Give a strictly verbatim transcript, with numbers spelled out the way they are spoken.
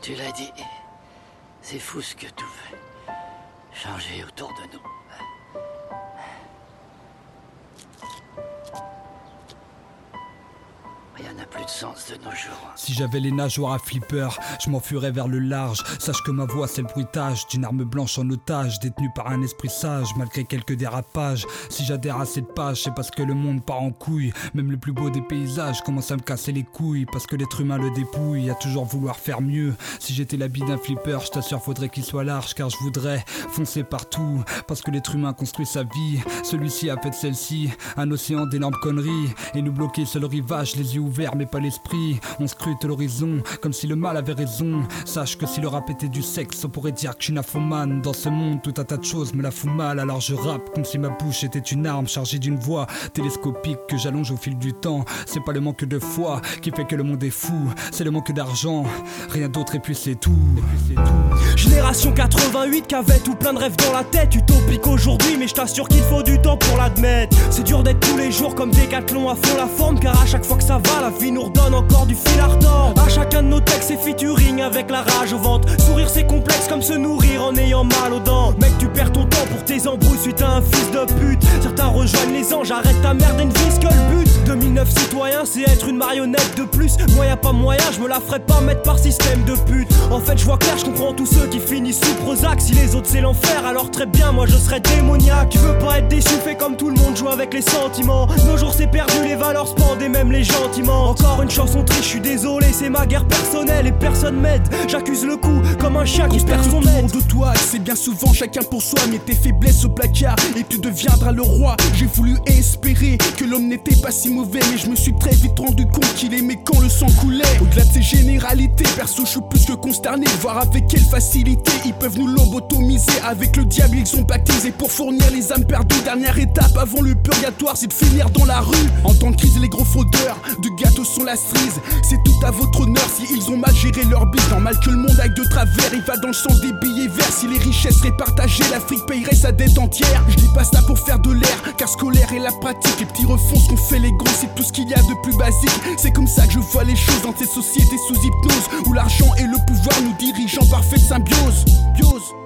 Tu l'as dit, c'est fou ce que tout fait changer autour de nous. Rien n'a plus de sens de nos jours. Si j'avais les nageoires à flipper, je m'enfuirais vers le large. Sache que ma voix c'est le bruitage d'une arme blanche en otage, détenue par un esprit sage, malgré quelques dérapages. Si j'adhère à cette page, c'est parce que le monde part en couille. Même le plus beau des paysages commence à me casser les couilles, parce que l'être humain le dépouille, à toujours vouloir faire mieux. Si j'étais l'habit d'un flipper, je t'assure faudrait qu'il soit large, car je voudrais foncer partout, parce que l'être humain construit sa vie. Celui-ci a fait de celle-ci un océan d'énormes conneries, et nous bloquer sur le rivage, les yeux ouverts mais pas l'esprit. On scrute l'horizon comme si le mal avait raison. Sache que si le rap était du sexe, on pourrait dire que je suis nymphomane. Dans ce monde tout un tas de choses me la font mal, alors je rappe comme si ma bouche était une arme chargée d'une voix télescopique que j'allonge au fil du temps. C'est pas le manque de foi qui fait que le monde est fou, c'est le manque d'argent, rien d'autre et puis c'est tout, et puis c'est tout. Génération quatre-vingt-huit qui avait tout plein de rêves dans la tête. Utopique aujourd'hui mais je t'assure qu'il faut du temps pour l'admettre. C'est dur d'être tous les jours comme Décathlon à fond la forme, car à chaque fois que ça va la vie nous redonne encore du fil à retordre. À chacun de nos textes c'est featuring avec la rage au ventre. Sourire c'est complexe comme se nourrir en ayant mal aux dents. Mec tu perds ton temps pour tes embrouilles suite à un fils de pute. Certains rejoignent les anges, arrête ta merde et ne vise que le but. deux mille neuf citoyens c'est être une marionnette de plus. Moi y'a pas moyen, je me la ferai pas mettre par système de pute. En fait je vois clair, je comprends tous ceux qui finissent sous Prozac. Si les autres c'est l'enfer alors très bien, moi je serais démoniaque. Tu veux pas être déçu, fais comme tout le monde, joue avec les sentiments. Nos jours c'est perdu, les valeurs se pendent et même les gentiment. Encore une chanson triste, je suis désolé, c'est ma guerre personnelle et personne m'aide. J'accuse le coup comme un chien qui perd son maître. De toi, c'est bien souvent chacun pour soi, mais tes faiblesses au placard et tu deviendras le roi. J'ai voulu espérer que l'homme n'était pas si mauvais, mais je me suis très vite rendu compte qu'il aimait quand le sang coulait. Au-delà de ces généralités, perso je suis plus que consterné, voir avec quelle facilité ils peuvent nous lobotomiser. Avec le diable ils ont baptisé pour fournir les âmes perdues. Dernière étape avant le purgatoire, c'est de finir dans la rue. En temps de crise les gros fraudeurs de gâteaux sont la cerise. C'est tout à votre honneur si ils ont mal géré leur bise. Normal que le monde aille de travers, il va dans le sens des billets verts. Si les richesses seraient partagées, l'Afrique payerait sa dette entière. Je dis pas ça pour faire de l'air, car scolaire est la pratique. Les petits refont ce qu'on fait les grands, c'est tout ce qu'il y a de plus basique. C'est comme ça que je vois les choses dans ces sociétés sous hypnose, où l'argent et le pouvoir nous dirigent en parfaite symbiose. Biose.